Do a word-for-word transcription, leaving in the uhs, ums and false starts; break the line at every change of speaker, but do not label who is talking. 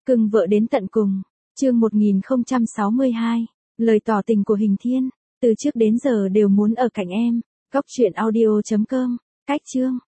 Cưng vợ đến tận cùng. Chương một nghìn không trăm sáu mươi hai. Lời tỏ tình của Hình Thiên. Từ trước đến giờ đều muốn ở cạnh em. Cóc truyện audio chấm com. Cách chương.